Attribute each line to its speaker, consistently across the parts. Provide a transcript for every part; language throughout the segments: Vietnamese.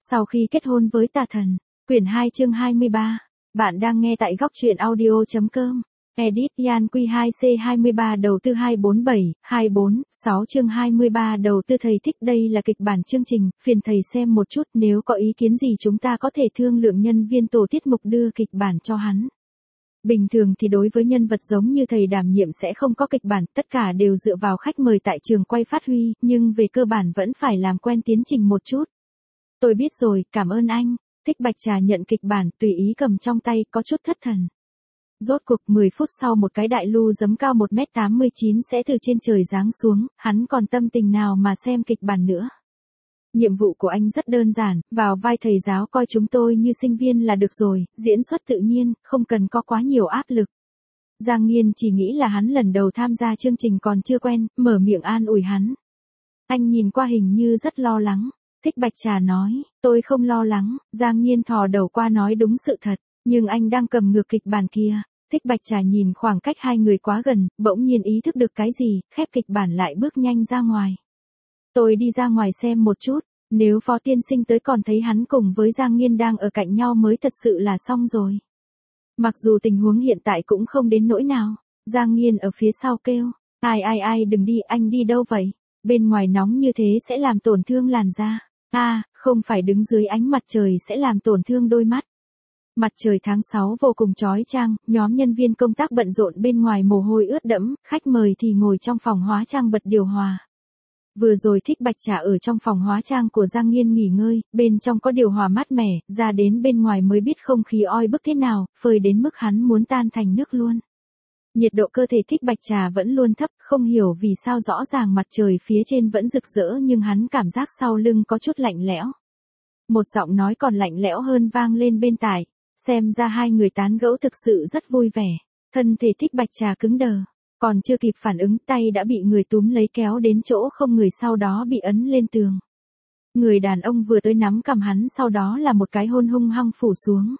Speaker 1: Sau khi kết hôn với tà thần, quyển 2 chương 23. Bạn đang nghe tại góc truyện audio.com. Edit Yan Q2C23 đầu tư 247, 246 chương 23 đầu tư thầy thích đây là kịch bản chương trình, phiền thầy xem một chút nếu có ý kiến gì chúng ta có thể thương lượng nhân viên tổ tiết mục đưa kịch bản cho hắn. Bình thường thì đối với nhân vật giống như thầy đảm nhiệm sẽ không có kịch bản, tất cả đều dựa vào khách mời tại trường quay phát huy, nhưng về cơ bản vẫn phải làm quen tiến trình một chút. Tôi biết rồi, cảm ơn anh. Thích Bạch Trà nhận kịch bản, tùy ý cầm trong tay, có chút thất thần. Rốt cuộc 10 phút sau một cái đại lưu giấm cao 1m89 sẽ từ trên trời giáng xuống, hắn còn tâm tình nào mà xem kịch bản nữa. Nhiệm vụ của anh rất đơn giản, vào vai thầy giáo coi chúng tôi như sinh viên là được rồi, diễn xuất tự nhiên, không cần có quá nhiều áp lực. Giang Nghiên chỉ nghĩ là hắn lần đầu tham gia chương trình còn chưa quen, mở miệng an ủi hắn. Anh nhìn qua hình như rất lo lắng. Thích Bạch Trà nói, tôi không lo lắng, Giang Nghiên thò đầu qua nói đúng sự thật, nhưng anh đang cầm ngược kịch bản kia. Thích Bạch Trà nhìn khoảng cách hai người quá gần, bỗng nhiên ý thức được cái gì, khép kịch bản lại bước nhanh ra ngoài. Tôi đi ra ngoài xem một chút, nếu Phó Tiên Sinh tới còn thấy hắn cùng với Giang Nghiên đang ở cạnh nhau mới thật sự là xong rồi. Mặc dù tình huống hiện tại cũng không đến nỗi nào, Giang Nghiên ở phía sau kêu, ai đừng đi, anh đi đâu vậy? Bên ngoài nóng như thế sẽ làm tổn thương làn da. Không phải đứng dưới ánh mặt trời sẽ làm tổn thương đôi mắt. Mặt trời tháng 6 vô cùng chói chang, nhóm nhân viên công tác bận rộn bên ngoài mồ hôi ướt đẫm, khách mời thì ngồi trong phòng hóa trang bật điều hòa. Vừa rồi Thích Bạch Trà ở trong phòng hóa trang của Giang Nghiên nghỉ ngơi, bên trong có điều hòa mát mẻ, ra đến bên ngoài mới biết không khí oi bức thế nào, phơi đến mức hắn muốn tan thành nước luôn. Nhiệt độ cơ thể Thích Bạch Trà vẫn luôn thấp, không hiểu vì sao rõ ràng mặt trời phía trên vẫn rực rỡ nhưng hắn cảm giác sau lưng có chút lạnh lẽo. Một giọng nói còn lạnh lẽo hơn vang lên bên tai, xem ra hai người tán gẫu thực sự rất vui vẻ. Thân thể Thích Bạch Trà cứng đờ, còn chưa kịp phản ứng tay đã bị người túm lấy kéo đến chỗ không người sau đó bị ấn lên tường. Người đàn ông vừa tới nắm cầm hắn sau đó là một cái hôn hung hăng phủ xuống.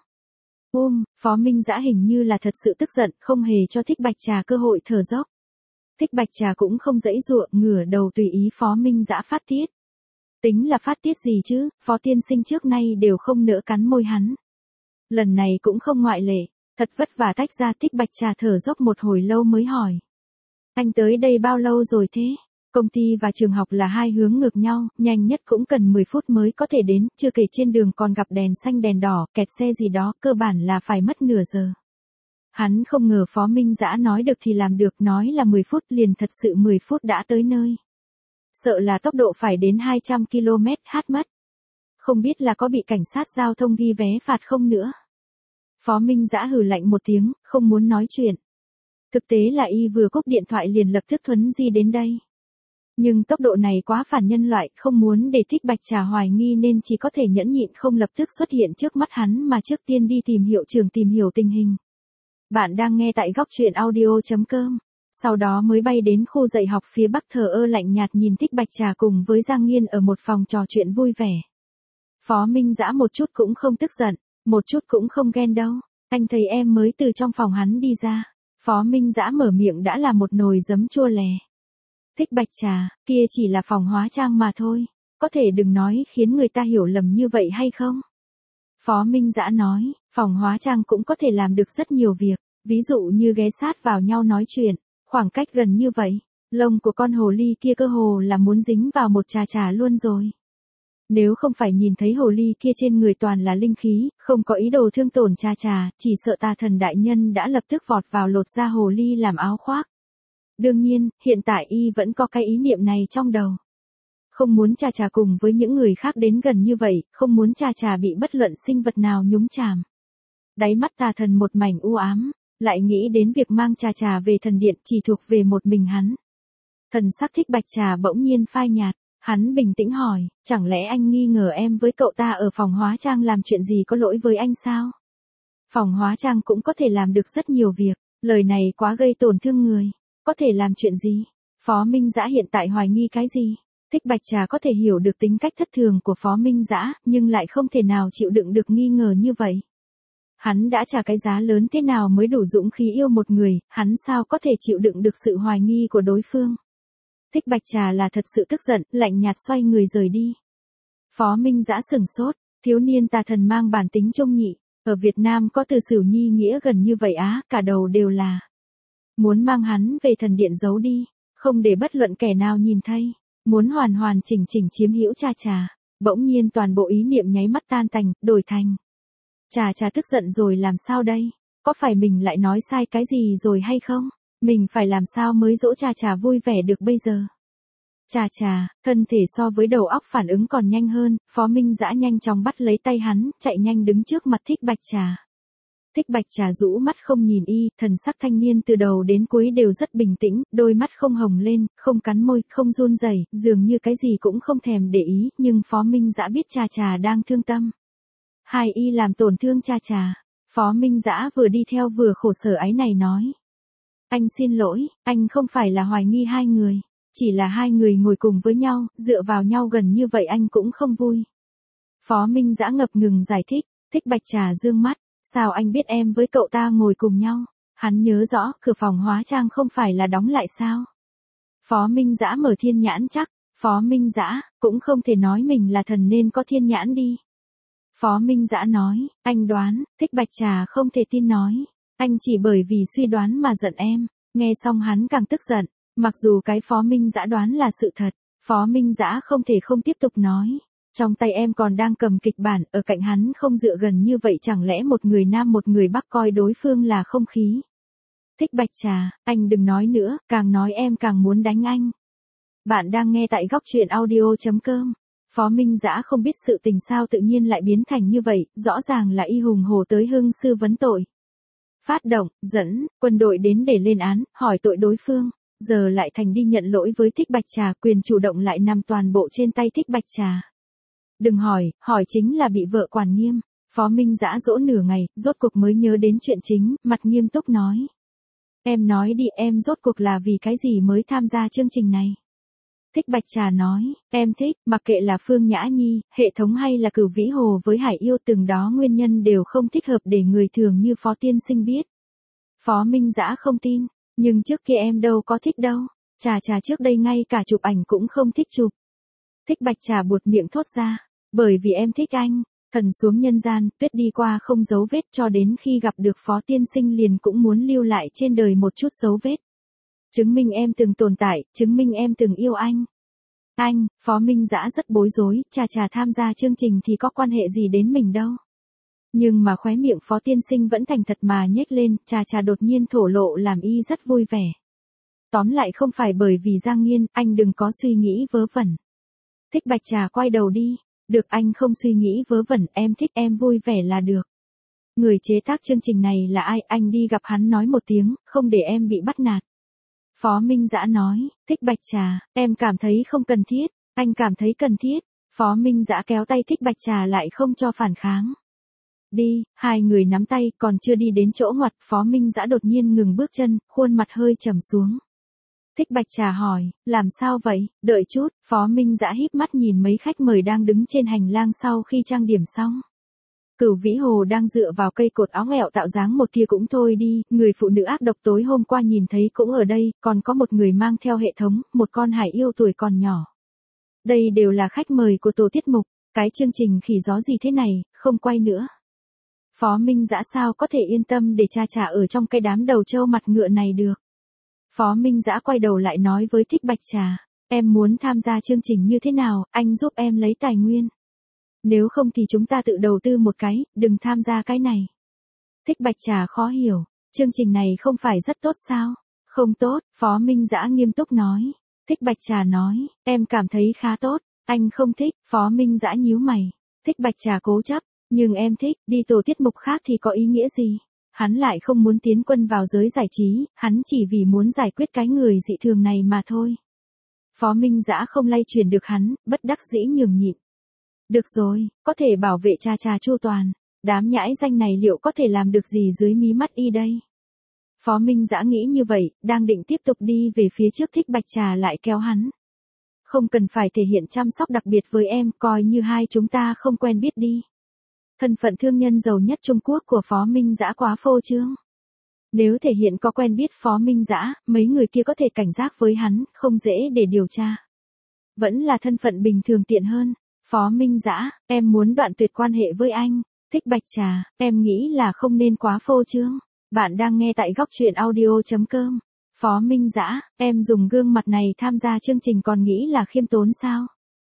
Speaker 1: Phó Minh Dã hình như là thật sự tức giận, không hề cho Thích Bạch Trà cơ hội thở dốc. Thích Bạch Trà cũng không giãy giụa, ngửa đầu tùy ý Phó Minh Dã phát tiết. Tính là phát tiết gì chứ, Phó Tiên Sinh trước nay đều không nỡ cắn môi hắn. Lần này cũng không ngoại lệ, thật vất vả tách ra. Thích Bạch Trà thở dốc một hồi lâu mới hỏi. Anh tới đây bao lâu rồi thế? Công ty và trường học là hai hướng ngược nhau, nhanh nhất cũng cần 10 phút mới có thể đến, chưa kể trên đường còn gặp đèn xanh đèn đỏ, kẹt xe gì đó, cơ bản là phải mất nửa giờ. Hắn không ngờ Phó Minh Dã nói được thì làm được, nói là 10 phút liền thật sự 10 phút đã tới nơi. Sợ là tốc độ phải đến 200 km/h mất. Không biết là có bị cảnh sát giao thông ghi vé phạt không nữa. Phó Minh Dã hừ lạnh một tiếng, không muốn nói chuyện. Thực tế là y vừa cúp điện thoại liền lập tức thuấn di đến đây. Nhưng tốc độ này quá phản nhân loại, không muốn để Thích Bạch Trà hoài nghi nên chỉ có thể nhẫn nhịn không lập tức xuất hiện trước mắt hắn mà trước tiên đi tìm hiệu trưởng tìm hiểu tình hình. Bạn đang nghe tại góc truyện audio.com. Sau đó mới bay đến khu dạy học phía bắc thờ ơ lạnh nhạt nhìn Thích Bạch Trà cùng với Giang Nghiên ở một phòng trò chuyện vui vẻ. Phó Minh Dã một chút cũng không tức giận, một chút cũng không ghen đâu. Anh thấy em mới từ trong phòng hắn đi ra. Phó Minh Dã mở miệng đã là một nồi giấm chua lè. Thích Bạch Trà, kia chỉ là phòng hóa trang mà thôi, có thể đừng nói khiến người ta hiểu lầm như vậy hay không? Phó Minh Dã nói, phòng hóa trang cũng có thể làm được rất nhiều việc, ví dụ như ghé sát vào nhau nói chuyện, khoảng cách gần như vậy, lông của con hồ ly kia cơ hồ là muốn dính vào một trà luôn rồi. Nếu không phải nhìn thấy hồ ly kia trên người toàn là linh khí, không có ý đồ thương tổn trà, chỉ sợ tà thần đại nhân đã lập tức vọt vào lột da hồ ly làm áo khoác. Đương nhiên, hiện tại y vẫn có cái ý niệm này trong đầu. Không muốn trà cùng với những người khác đến gần như vậy, không muốn trà bị bất luận sinh vật nào nhúng chàm. Đáy mắt tà thần một mảnh u ám, lại nghĩ đến việc mang trà về thần điện chỉ thuộc về một mình hắn. Thần sắc Thích Bạch Trà bỗng nhiên phai nhạt, hắn bình tĩnh hỏi, chẳng lẽ anh nghi ngờ em với cậu ta ở phòng hóa trang làm chuyện gì có lỗi với anh sao? Phòng hóa trang cũng có thể làm được rất nhiều việc, lời này quá gây tổn thương người. Có thể làm chuyện gì? Phó Minh Dã hiện tại hoài nghi cái gì? Thích Bạch Trà có thể hiểu được tính cách thất thường của Phó Minh Dã, nhưng lại không thể nào chịu đựng được nghi ngờ như vậy. Hắn đã trả cái giá lớn thế nào mới đủ dũng khí yêu một người, hắn sao có thể chịu đựng được sự hoài nghi của đối phương? Thích Bạch Trà là thật sự tức giận, lạnh nhạt xoay người rời đi. Phó Minh Dã sửng sốt, Thiếu niên tà thần mang bản tính trung nhị, ở Việt Nam có từ Sửu Nhi nghĩa gần như vậy á, cả đầu đều là. Muốn mang hắn về thần điện giấu đi, không để bất luận kẻ nào nhìn thấy, muốn hoàn hoàn chỉnh chỉnh chiếm hữu cha trà. Bỗng nhiên toàn bộ ý niệm nháy mắt tan tành, đổi thành. Trà trà tức giận rồi làm sao đây? Có phải mình lại nói sai cái gì rồi hay không? Mình phải làm sao mới dỗ trà trà vui vẻ được bây giờ? Trà trà, thân thể so với đầu óc phản ứng còn nhanh hơn, Phó Minh Dã nhanh chóng bắt lấy tay hắn, chạy nhanh đứng trước mặt Thích Bạch Trà. Thích Bạch Trà rũ mắt không nhìn y, thần sắc thanh niên từ đầu đến cuối đều rất bình tĩnh, đôi mắt không hồng lên, không cắn môi, không run rẩy, dường như cái gì cũng không thèm để ý, nhưng Phó Minh Dã biết Trà Trà đang thương tâm. Hai y làm tổn thương Trà Trà. Phó Minh Dã vừa đi theo vừa khổ sở áy này nói. Anh xin lỗi, anh không phải là hoài nghi hai người, chỉ là hai người ngồi cùng với nhau, dựa vào nhau gần như vậy anh cũng không vui. Phó Minh Dã ngập ngừng giải thích, Thích Bạch Trà dương mắt. Sao anh biết em với cậu ta ngồi cùng nhau? Hắn nhớ rõ, cửa phòng hóa trang không phải là đóng lại sao? Phó Minh Dã mở thiên nhãn chắc, Phó Minh Dã, cũng không thể nói mình là thần nên có thiên nhãn đi. Phó Minh Dã nói, anh đoán, Thích Bạch Trà không thể tin nói. Anh chỉ bởi vì suy đoán mà giận em, nghe xong hắn càng tức giận, mặc dù cái Phó Minh Dã đoán là sự thật, Phó Minh Dã không thể không tiếp tục nói. Trong tay em còn đang cầm kịch bản, ở cạnh hắn không dựa gần như vậy chẳng lẽ một người nam một người bắc coi đối phương là không khí. Thích Bạch Trà, anh đừng nói nữa, càng nói em càng muốn đánh anh. Bạn đang nghe tại góc truyện audio.com. Phó Minh Dã không biết sự tình sao tự nhiên lại biến thành như vậy, rõ ràng là y hùng hổ tới hương sư vấn tội. Phát động, dẫn, quân đội đến để lên án, hỏi tội đối phương, giờ lại thành đi nhận lỗi với Thích Bạch Trà, quyền chủ động lại nằm toàn bộ trên tay Thích Bạch Trà. Đừng hỏi chính là bị vợ quản nghiêm. Phó Minh Dã dỗ nửa ngày, rốt cuộc mới nhớ đến chuyện chính, mặt nghiêm túc nói. Em nói đi, em rốt cuộc là vì cái gì mới tham gia chương trình này? Thích Bạch Trà nói, em thích, mặc kệ là Phương Nhã Nhi, hệ thống hay là Cửu Vĩ Hồ với Hải Yêu, từng đó nguyên nhân đều không thích hợp để người thường như Phó tiên sinh biết. Phó Minh Dã không tin, nhưng trước kia em đâu có thích đâu. Trà Trà trước đây ngay cả chụp ảnh cũng không thích chụp. Thích Bạch Trà buột miệng thốt ra, bởi vì em thích anh. Thần xuống nhân gian, tuyết đi qua không dấu vết, cho đến khi gặp được Phó tiên sinh liền cũng muốn lưu lại trên đời một chút dấu vết. Chứng minh em từng tồn tại, chứng minh em từng yêu anh. Anh, Phó Minh Dã rất bối rối, Trà Trà tham gia chương trình thì có quan hệ gì đến mình đâu. Nhưng mà khóe miệng Phó tiên sinh vẫn thành thật mà nhếch lên, Trà Trà đột nhiên thổ lộ làm y rất vui vẻ. Tóm lại không phải bởi vì Giang Nghiên, anh đừng có suy nghĩ vớ vẩn. Thích Bạch Trà quay đầu đi, được anh không suy nghĩ vớ vẩn, em thích em vui vẻ là được. Người chế tác chương trình này là ai, anh đi gặp hắn nói một tiếng, không để em bị bắt nạt. Phó Minh Dã nói, Thích Bạch Trà, em cảm thấy không cần thiết, anh cảm thấy cần thiết. Phó Minh Dã kéo tay Thích Bạch Trà lại không cho phản kháng. Đi, hai người nắm tay, còn chưa đi đến chỗ ngoặt, Phó Minh Dã đột nhiên ngừng bước chân, khuôn mặt hơi trầm xuống. Thích Bạch Trà hỏi, làm sao vậy, đợi chút, Phó Minh Dã híp mắt nhìn mấy khách mời đang đứng trên hành lang sau khi trang điểm xong. Cửu Vĩ Hồ đang dựa vào cây cột áo ngẹo tạo dáng một kia cũng thôi đi, người phụ nữ ác độc tối hôm qua nhìn thấy cũng ở đây, còn có một người mang theo hệ thống, một con hải yêu tuổi còn nhỏ. Đây đều là khách mời của tổ tiết mục, cái chương trình khỉ gió gì thế này, không quay nữa. Phó Minh Dã sao có thể yên tâm để Trà Trà ở trong cái đám đầu trâu mặt ngựa này được. Phó Minh Dã quay đầu lại nói với Thích Bạch Trà, em muốn tham gia chương trình như thế nào, anh giúp em lấy tài nguyên. Nếu không thì chúng ta tự đầu tư một cái, đừng tham gia cái này. Thích Bạch Trà khó hiểu, chương trình này không phải rất tốt sao? Không tốt, Phó Minh Dã nghiêm túc nói. Thích Bạch Trà nói, em cảm thấy khá tốt, anh không thích, Phó Minh Dã nhíu mày. Thích Bạch Trà cố chấp, nhưng em thích, đi tổ tiết mục khác thì có ý nghĩa gì? Hắn lại không muốn tiến quân vào giới giải trí, hắn chỉ vì muốn giải quyết cái người dị thường này mà thôi. Phó Minh Dã không lay chuyển được hắn, bất đắc dĩ nhường nhịn. Được rồi, có thể bảo vệ Trà Trà chu toàn, đám nhãi danh này liệu có thể làm được gì dưới mí mắt y đây? Phó Minh Dã nghĩ như vậy, đang định tiếp tục đi về phía trước, Thích Bạch Trà lại kéo hắn. Không cần phải thể hiện chăm sóc đặc biệt với em, coi như hai chúng ta không quen biết đi. Thân phận thương nhân giàu nhất Trung Quốc của Phó Minh Dã quá phô trương. Nếu thể hiện có quen biết Phó Minh Dã, mấy người kia có thể cảnh giác với hắn, không dễ để điều tra. Vẫn là thân phận bình thường tiện hơn. Phó Minh Dã, em muốn đoạn tuyệt quan hệ với anh. Thích Bạch Trà, em nghĩ là không nên quá phô trương. Bạn đang nghe tại góc truyện audio.com. Phó Minh Dã, em dùng gương mặt này tham gia chương trình còn nghĩ là khiêm tốn sao?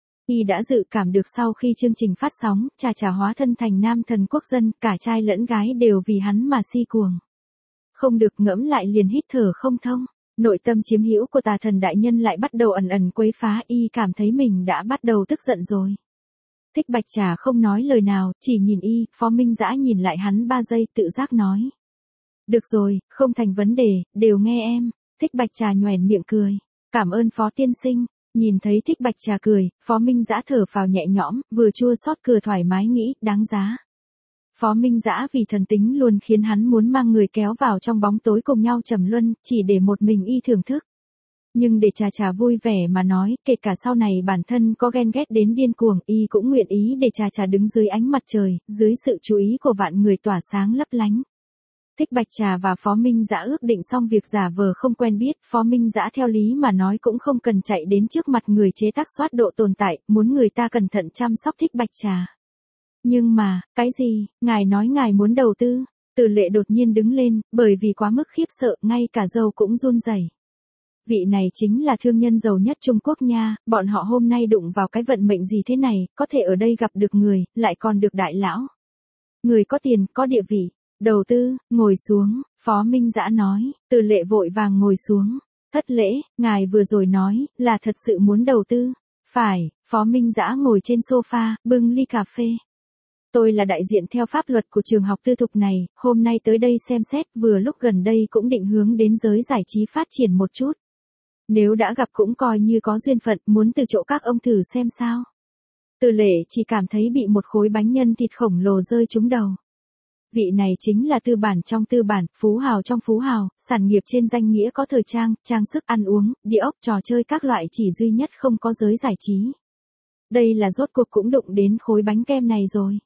Speaker 1: Y đã dự cảm được sau khi chương trình phát sóng, Trà hóa thân thành nam thần quốc dân, cả trai lẫn gái đều vì hắn mà si cuồng. Không được ngẫm lại liền hít thở không thông. Nội tâm chiếm hữu của tà thần đại nhân lại bắt đầu ẩn ẩn quấy phá, Y cảm thấy mình đã bắt đầu tức giận rồi. Thích Bạch Trà không nói lời nào, chỉ nhìn Y. Phó Minh Dã nhìn lại hắn 3 giây tự giác nói. Được rồi, không thành vấn đề, đều nghe em. Thích Bạch Trà nhoẻn miệng cười. Cảm ơn Phó tiên sinh. Nhìn thấy Thích Bạch Trà cười, Phó Minh Dã thở phào nhẹ nhõm, vừa chua xót cười thoải mái nghĩ, đáng giá. Phó Minh Dã vì thần tính luôn khiến hắn muốn mang người kéo vào trong bóng tối cùng nhau trầm luân, chỉ để một mình Y thưởng thức. Nhưng để Trà vui vẻ mà nói, kể cả sau này bản thân có ghen ghét đến điên cuồng, Y cũng nguyện ý để Trà đứng dưới ánh mặt trời, dưới sự chú ý của vạn người tỏa sáng lấp lánh. Thích Bạch Trà và Phó Minh Dã ước định xong việc giả vờ không quen biết, Phó Minh Dã theo lý mà nói cũng không cần chạy đến trước mặt người chế tác soát độ tồn tại, muốn người ta cẩn thận chăm sóc Thích Bạch Trà. Nhưng mà, cái gì, ngài nói ngài muốn đầu tư? Từ Lệ đột nhiên đứng lên, bởi vì quá mức khiếp sợ, ngay cả dâu cũng run rẩy. Vị này chính là thương nhân giàu nhất Trung Quốc nha, bọn họ hôm nay đụng vào cái vận mệnh gì thế này, có thể ở đây gặp được người, lại còn được đại lão. Người có tiền, có địa vị. Đầu tư, ngồi xuống, Phó Minh Dã nói. Từ Lệ vội vàng ngồi xuống. Thất lễ, ngài vừa rồi nói, là thật sự muốn đầu tư. Phải, Phó Minh Dã ngồi trên sofa, bưng ly cà phê. Tôi là đại diện theo pháp luật của trường học tư thục này, hôm nay tới đây xem xét, vừa lúc gần đây cũng định hướng đến giới giải trí phát triển một chút. Nếu đã gặp cũng coi như có duyên phận, muốn từ chỗ các ông thử xem sao. Từ Lệ chỉ cảm thấy bị một khối bánh nhân thịt khổng lồ rơi trúng đầu. Vị này chính là tư bản trong tư bản, phú hào trong phú hào, sản nghiệp trên danh nghĩa có thời trang, trang sức ăn uống, địa ốc trò chơi các loại chỉ duy nhất không có giới giải trí. Đây là rốt cuộc cũng đụng đến khối bánh kem này rồi.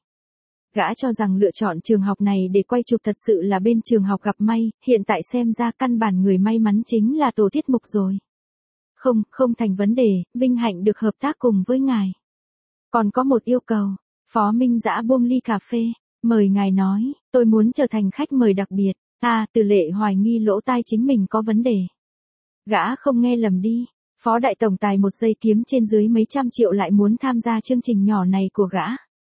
Speaker 1: Gã cho rằng lựa chọn trường học này để quay chụp thật sự là bên trường học gặp may, hiện tại xem ra căn bản người may mắn chính là tổ tiết mục rồi. Không thành vấn đề, vinh hạnh được hợp tác cùng với ngài. Còn có một yêu cầu, Phó Minh Dã buông ly cà phê. Mời ngài nói, tôi muốn trở thành khách mời đặc biệt. Từ Lệ hoài nghi lỗ tai chính mình có vấn đề. Gã không nghe lầm đi. Phó đại tổng tài một giây kiếm trên dưới mấy trăm triệu lại muốn tham gia chương trình nhỏ này của gã.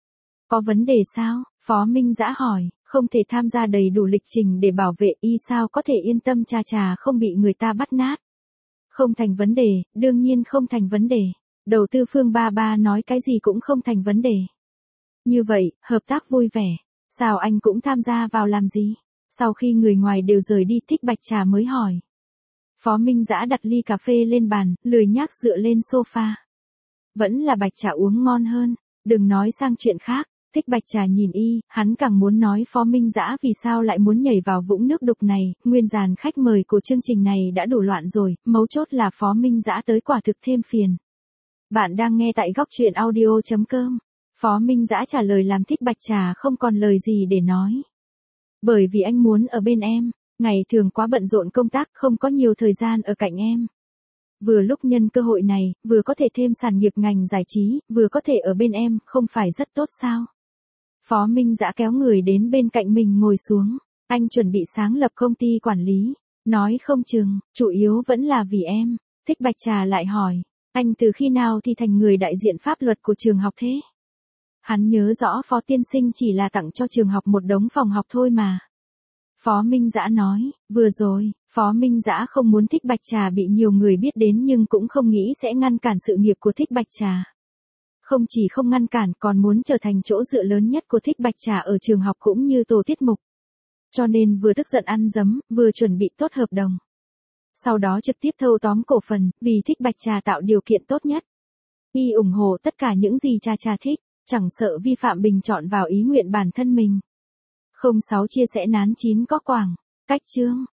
Speaker 1: Có vấn đề sao? Phó Minh Dã hỏi, không thể tham gia đầy đủ lịch trình để bảo vệ Y sao có thể yên tâm Trà không bị người ta bắt nát. Không thành vấn đề, đương nhiên không thành vấn đề. Đầu tư phương ba nói cái gì cũng không thành vấn đề. Như vậy, hợp tác vui vẻ. Sao anh cũng tham gia vào làm gì? Sau khi người ngoài đều rời đi, Thích Bạch Trà mới hỏi. Phó Minh Dã đặt ly cà phê lên bàn, lười nhác dựa lên sofa. Vẫn là Bạch Trà uống ngon hơn, đừng nói sang chuyện khác. Thích Bạch Trà nhìn Y, hắn càng muốn nói Phó Minh Dã vì sao lại muốn nhảy vào vũng nước đục này, nguyên dàn khách mời của chương trình này đã đủ loạn rồi, mấu chốt là Phó Minh Dã tới quả thực thêm phiền. Bạn đang nghe tại góc truyện audio.com. Phó Minh Dã trả lời làm Thích Bạch Trà không còn lời gì để nói. Bởi vì anh muốn ở bên em, ngày thường quá bận rộn công tác không có nhiều thời gian ở cạnh em. Vừa lúc nhân cơ hội này, vừa có thể thêm sản nghiệp ngành giải trí, vừa có thể ở bên em, không phải rất tốt sao? Phó Minh Dã kéo người đến bên cạnh mình ngồi xuống. Anh chuẩn bị sáng lập công ty quản lý. Nói không chừng, chủ yếu vẫn là vì em. Thích Bạch Trà lại hỏi, anh từ khi nào thì thành người đại diện pháp luật của trường học thế? Hắn nhớ rõ Phó tiên sinh chỉ là tặng cho trường học một đống phòng học thôi mà. Phó Minh Dã nói, vừa rồi, Phó Minh Dã không muốn Thích Bạch Trà bị nhiều người biết đến nhưng cũng không nghĩ sẽ ngăn cản sự nghiệp của Thích Bạch Trà. Không chỉ không ngăn cản còn muốn trở thành chỗ dựa lớn nhất của Thích Bạch Trà ở trường học cũng như tổ tiết mục. Cho nên vừa tức giận ăn dấm, vừa chuẩn bị tốt hợp đồng. Sau đó trực tiếp thâu tóm cổ phần, vì Thích Bạch Trà tạo điều kiện tốt nhất. Y ủng hộ tất cả những gì Trà thích, chẳng sợ vi phạm bình chọn vào ý nguyện bản thân mình. 06 chia sẻ nán chín có quảng. Cách chương.